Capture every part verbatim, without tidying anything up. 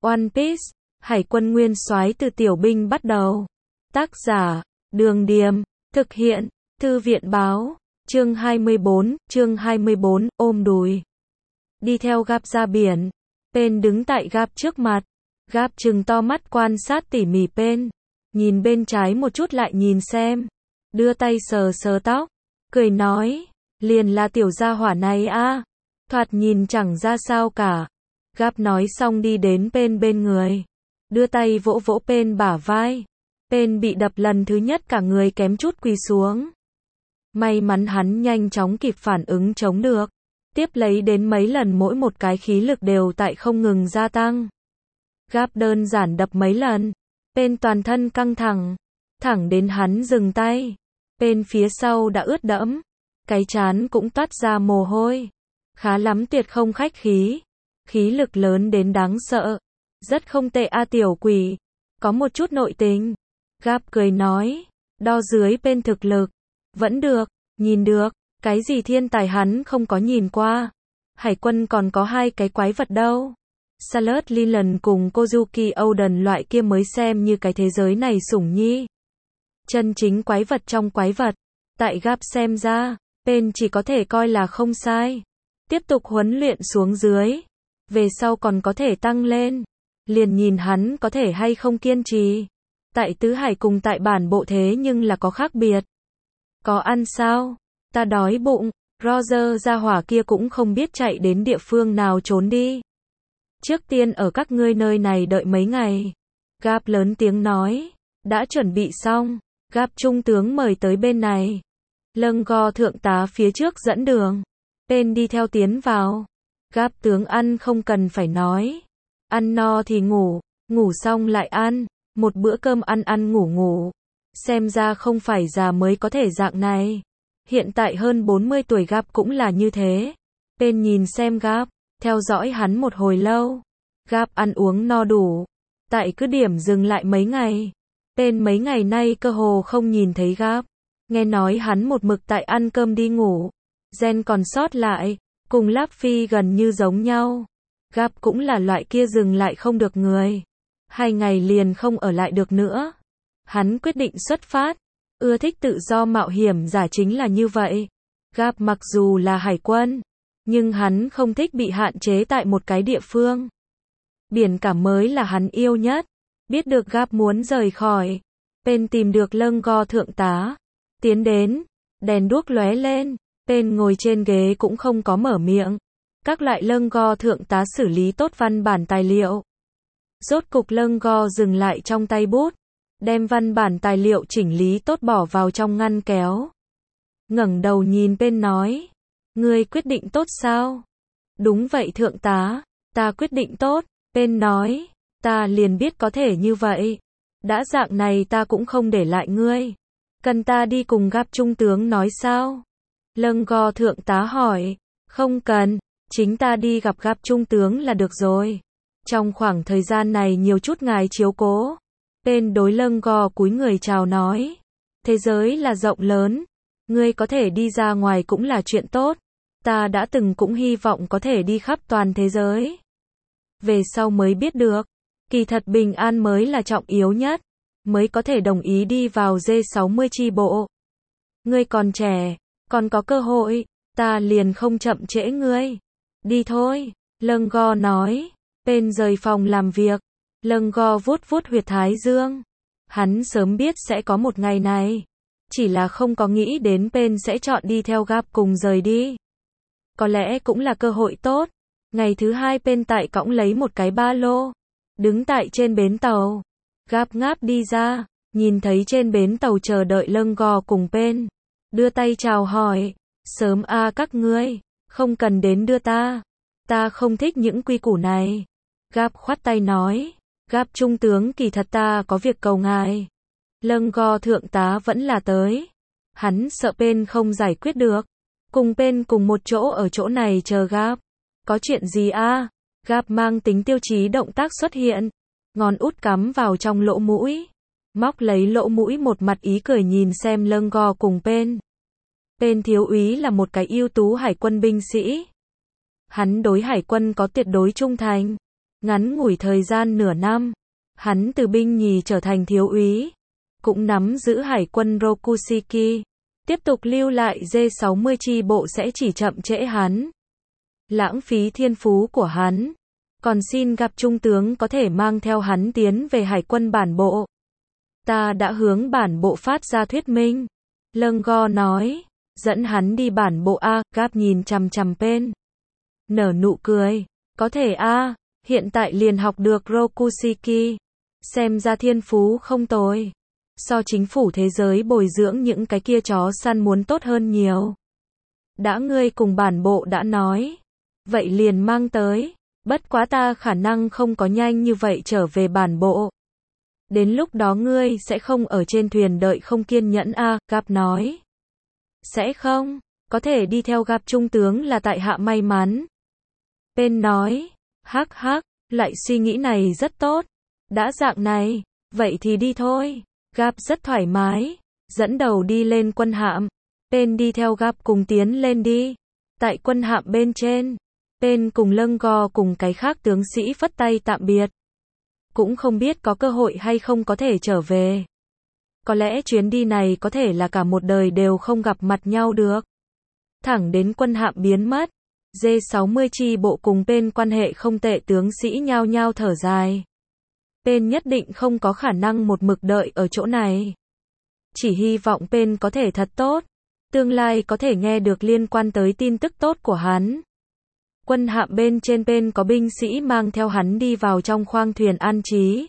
One Piece, Hải quân nguyên soái từ tiểu binh bắt đầu. Tác giả, Đường Điềm, thực hiện, Thư viện báo, chương hai mươi bốn, chương hai mươi bốn, ôm đùi. Đi theo Garp ra biển, Pen đứng tại Garp trước mặt, Garp trừng to mắt quan sát tỉ mỉ Pen, nhìn bên trái một chút lại nhìn xem, đưa tay sờ sờ tóc, cười nói, liền là tiểu gia hỏa này a, thoạt nhìn chẳng ra sao cả. Garp nói xong đi đến Pen bên người, đưa tay vỗ vỗ Pen bả vai. Pen bị đập lần thứ nhất cả người kém chút quỳ xuống. May mắn hắn nhanh chóng kịp phản ứng chống được. Tiếp lấy đến mấy lần mỗi một cái khí lực đều tại không ngừng gia tăng. Garp đơn giản đập mấy lần. Pen toàn thân căng thẳng. Thẳng đến hắn dừng tay. Pen phía sau đã ướt đẫm. Cái trán cũng toát ra mồ hôi. Khá lắm tuyệt không khách khí. Khí lực lớn đến đáng sợ. Rất không tệ a tiểu quỷ. Có một chút nội tình. Garp cười nói. Đo dưới Pen thực lực. Vẫn được, nhìn được. Cái gì thiên tài hắn không có nhìn qua. Hải quân còn có hai cái quái vật đâu. Salad Leland cùng Kozuki Oden loại kia mới xem như cái thế giới này sủng nhi. Chân chính quái vật trong quái vật. Tại Garp xem ra, Pen chỉ có thể coi là không sai. Tiếp tục huấn luyện xuống dưới. Về sau còn có thể tăng lên. Liền nhìn hắn có thể hay không kiên trì. Tại tứ hải cùng tại bản bộ thế nhưng là có khác biệt. Có ăn sao? Ta đói bụng. Roger gia hỏa kia cũng không biết chạy đến địa phương nào trốn đi. Trước tiên ở các ngươi nơi này đợi mấy ngày. Garp lớn tiếng nói. Đã chuẩn bị xong. Garp trung tướng mời tới bên này. Lâng go thượng tá phía trước dẫn đường. Pen đi theo tiến vào. Garp tướng ăn không cần phải nói. Ăn no thì ngủ. Ngủ xong lại ăn. Một bữa cơm ăn ăn ngủ ngủ. Xem ra không phải già mới có thể dạng này. Hiện tại hơn bốn mươi tuổi Garp cũng là như thế. Pen nhìn xem Garp, theo dõi hắn một hồi lâu. Garp ăn uống no đủ. Tại cứ điểm dừng lại mấy ngày. Pen mấy ngày nay cơ hồ không nhìn thấy Garp. Nghe nói hắn một mực tại ăn cơm đi ngủ. Gen còn sót lại, cùng Luffy gần như giống nhau. Garp cũng là loại kia dừng lại không được người. Hai ngày liền không ở lại được nữa. Hắn quyết định xuất phát. Ưa thích tự do mạo hiểm giả chính là như vậy. Garp mặc dù là hải quân, nhưng hắn không thích bị hạn chế tại một cái địa phương. Biển cả mới là hắn yêu nhất. Biết được Garp muốn rời khỏi, Pen tìm được Lâng go thượng tá. Tiến đến, đèn đuốc lóe lên. Pen ngồi trên ghế cũng không có mở miệng. Các loại Lâng go thượng tá xử lý tốt văn bản tài liệu. Rốt cục Lâng go dừng lại trong tay bút. Đem văn bản tài liệu chỉnh lý tốt bỏ vào trong ngăn kéo. Ngẩng đầu nhìn Pen nói. Ngươi quyết định tốt sao? Đúng vậy thượng tá, ta quyết định tốt. Pen nói. Ta liền biết có thể như vậy. Đã dạng này ta cũng không để lại ngươi. Cần ta đi cùng Garp trung tướng nói sao? Lâng go thượng tá hỏi. Không cần, chính ta đi gặp Garp trung tướng là được rồi. Trong khoảng thời gian này nhiều chút ngài chiếu cố. Pen đối Lâng go cúi người chào nói. Thế giới là rộng lớn. Ngươi có thể đi ra ngoài cũng là chuyện tốt. Ta đã từng cũng hy vọng có thể đi khắp toàn thế giới. Về sau mới biết được. Kỳ thật bình an mới là trọng yếu nhất. Mới có thể đồng ý đi vào G sáu mươi chi bộ. Ngươi còn trẻ. Còn có cơ hội. Ta liền không chậm trễ ngươi. Đi thôi. Lâng go nói. Pen rời phòng làm việc. Lâng go vuốt vuốt huyệt thái dương. Hắn sớm biết sẽ có một ngày này. Chỉ là không có nghĩ đến Pen sẽ chọn đi theo Garp cùng rời đi. Có lẽ cũng là cơ hội tốt. Ngày thứ hai Pen tại cõng lấy một cái ba lô. Đứng tại trên bến tàu. Garp ngáp đi ra. Nhìn thấy trên bến tàu chờ đợi Lâng go cùng Pen. Đưa tay chào hỏi. Sớm a à các ngươi. Không cần đến đưa ta. Ta không thích những quy củ này. Garp khoát tay nói. Garp trung tướng kỳ thật ta có việc cầu ngài. Lâng go thượng tá vẫn là tới. Hắn sợ Pen không giải quyết được. Cùng Pen cùng một chỗ ở chỗ này chờ Garp. Có chuyện gì a? À? Garp mang tính tiêu chí động tác xuất hiện. Ngón út cắm vào trong lỗ mũi. Móc lấy lỗ mũi một mặt ý cười nhìn xem Lâng go cùng Pen. Pen thiếu úy là một cái ưu tú hải quân binh sĩ. Hắn đối hải quân có tuyệt đối trung thành. Ngắn ngủi thời gian nửa năm, hắn từ binh nhì trở thành thiếu úy, cũng nắm giữ hải quân Rokusiki. Tiếp tục lưu lại D sáu mươi chi bộ sẽ chỉ chậm trễ hắn, lãng phí thiên phú của hắn. Còn xin gặp trung tướng có thể mang theo hắn tiến về hải quân bản bộ. Ta đã hướng bản bộ phát ra thuyết minh. Lâng Go nói, dẫn hắn đi bản bộ A. Gap nhìn chằm chằm Pen, nở nụ cười. Có thể A, hiện tại liền học được Rokusiki. Xem ra thiên phú không tồi. So chính phủ thế giới bồi dưỡng những cái kia chó săn muốn tốt hơn nhiều. Đã ngươi cùng bản bộ đã nói, vậy liền mang tới. Bất quá ta khả năng không có nhanh như vậy trở về bản bộ. Đến lúc đó ngươi sẽ không ở trên thuyền đợi không kiên nhẫn a. Gap nói. Sẽ không, có thể đi theo gặp trung tướng là tại hạ may mắn. Pen nói, hắc hắc, lại suy nghĩ này rất tốt. Đã dạng này, vậy thì đi thôi. Gap rất thoải mái, dẫn đầu đi lên quân hạm. Pen đi theo Gap cùng tiến lên đi. Tại quân hạm bên trên, Pen cùng Lâng Go cùng cái khác tướng sĩ phất tay tạm biệt. Cũng không biết có cơ hội hay không có thể trở về. Có lẽ chuyến đi này có thể là cả một đời đều không gặp mặt nhau được. Thẳng đến quân hạm biến mất, D sáu mươi chi bộ cùng Pen quan hệ không tệ, tướng sĩ nhao nhao thở dài. Pen nhất định không có khả năng một mực đợi ở chỗ này. Chỉ hy vọng Pen có thể thật tốt, tương lai có thể nghe được liên quan tới tin tức tốt của hắn. Quân hạm bên trên Pen có binh sĩ mang theo hắn đi vào trong khoang thuyền an trí.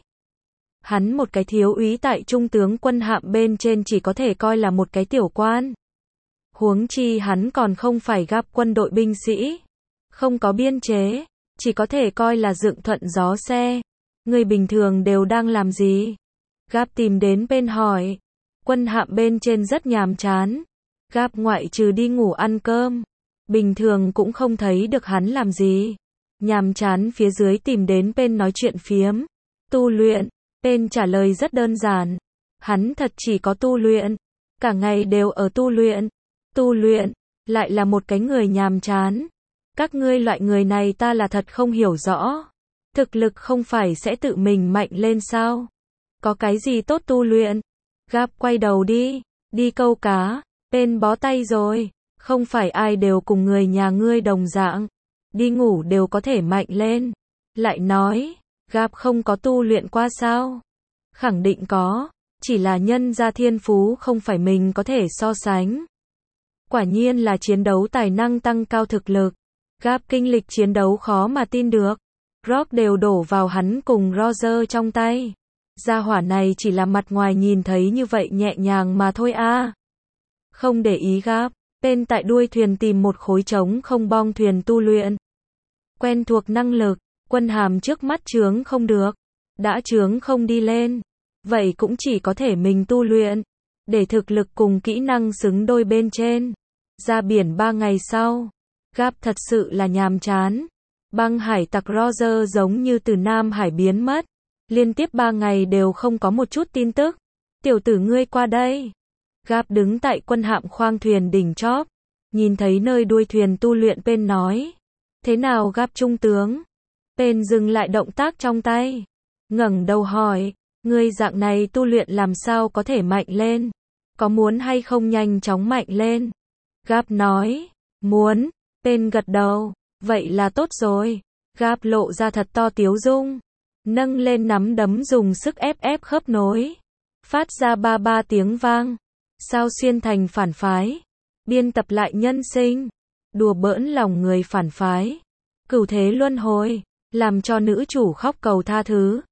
Hắn một cái thiếu úy tại trung tướng quân hạm bên trên chỉ có thể coi là một cái tiểu quan. Huống chi hắn còn không phải Gap quân đội binh sĩ, không có biên chế, chỉ có thể coi là dựng thuận gió xe. Người bình thường đều đang làm gì? Gap tìm đến Pen hỏi. Quân hạm bên trên rất nhàm chán. Gap ngoại trừ đi ngủ ăn cơm, bình thường cũng không thấy được hắn làm gì. Nhàm chán phía dưới tìm đến Pen nói chuyện phiếm. Tu luyện. Pen trả lời rất đơn giản. Hắn thật chỉ có tu luyện. Cả ngày đều ở tu luyện. Tu luyện. Lại là một cái người nhàm chán. Các ngươi loại người này ta là thật không hiểu rõ. Thực lực không phải sẽ tự mình mạnh lên sao? Có cái gì tốt tu luyện? Gap quay đầu đi. Đi câu cá. Pen bó tay rồi. Không phải ai đều cùng người nhà ngươi đồng dạng. Đi ngủ đều có thể mạnh lên. Lại nói, Gap không có tu luyện qua sao? Khẳng định có. Chỉ là nhân ra thiên phú không phải mình có thể so sánh. Quả nhiên là chiến đấu tài năng tăng cao thực lực. Gap kinh lịch chiến đấu khó mà tin được. Rock đều đổ vào hắn cùng Roger trong tay. Gia hỏa này chỉ là mặt ngoài nhìn thấy như vậy nhẹ nhàng mà thôi a. Không để ý Gap. Pen tại đuôi thuyền tìm một khối trống không bong thuyền tu luyện. Quen thuộc năng lực, quân hàm trước mắt chướng không được. Đã chướng không đi lên. Vậy cũng chỉ có thể mình tu luyện. Để thực lực cùng kỹ năng xứng đôi bên trên. Ra biển ba ngày sau. Gap thật sự là nhàm chán. Băng hải tặc Roger giống như từ Nam Hải biến mất. Liên tiếp ba ngày đều không có một chút tin tức. Tiểu tử ngươi qua đây. Gap đứng tại quân hạm khoang thuyền đỉnh chóp. Nhìn thấy nơi đuôi thuyền tu luyện Pen nói. Thế nào Gap trung tướng? Pen dừng lại động tác trong tay. Ngẩng đầu hỏi. Ngươi dạng này tu luyện làm sao có thể mạnh lên? Có muốn hay không nhanh chóng mạnh lên? Gap nói. Muốn. Pen gật đầu. Vậy là tốt rồi. Gap lộ ra thật to tiếu dung. Nâng lên nắm đấm dùng sức ép ép khớp nối. Phát ra ba ba tiếng vang. Sao xuyên thành phản phái. Biên tập lại nhân sinh. Đùa bỡn lòng người phản phái. Cửu thế luân hồi. Làm cho nữ chủ khóc cầu tha thứ.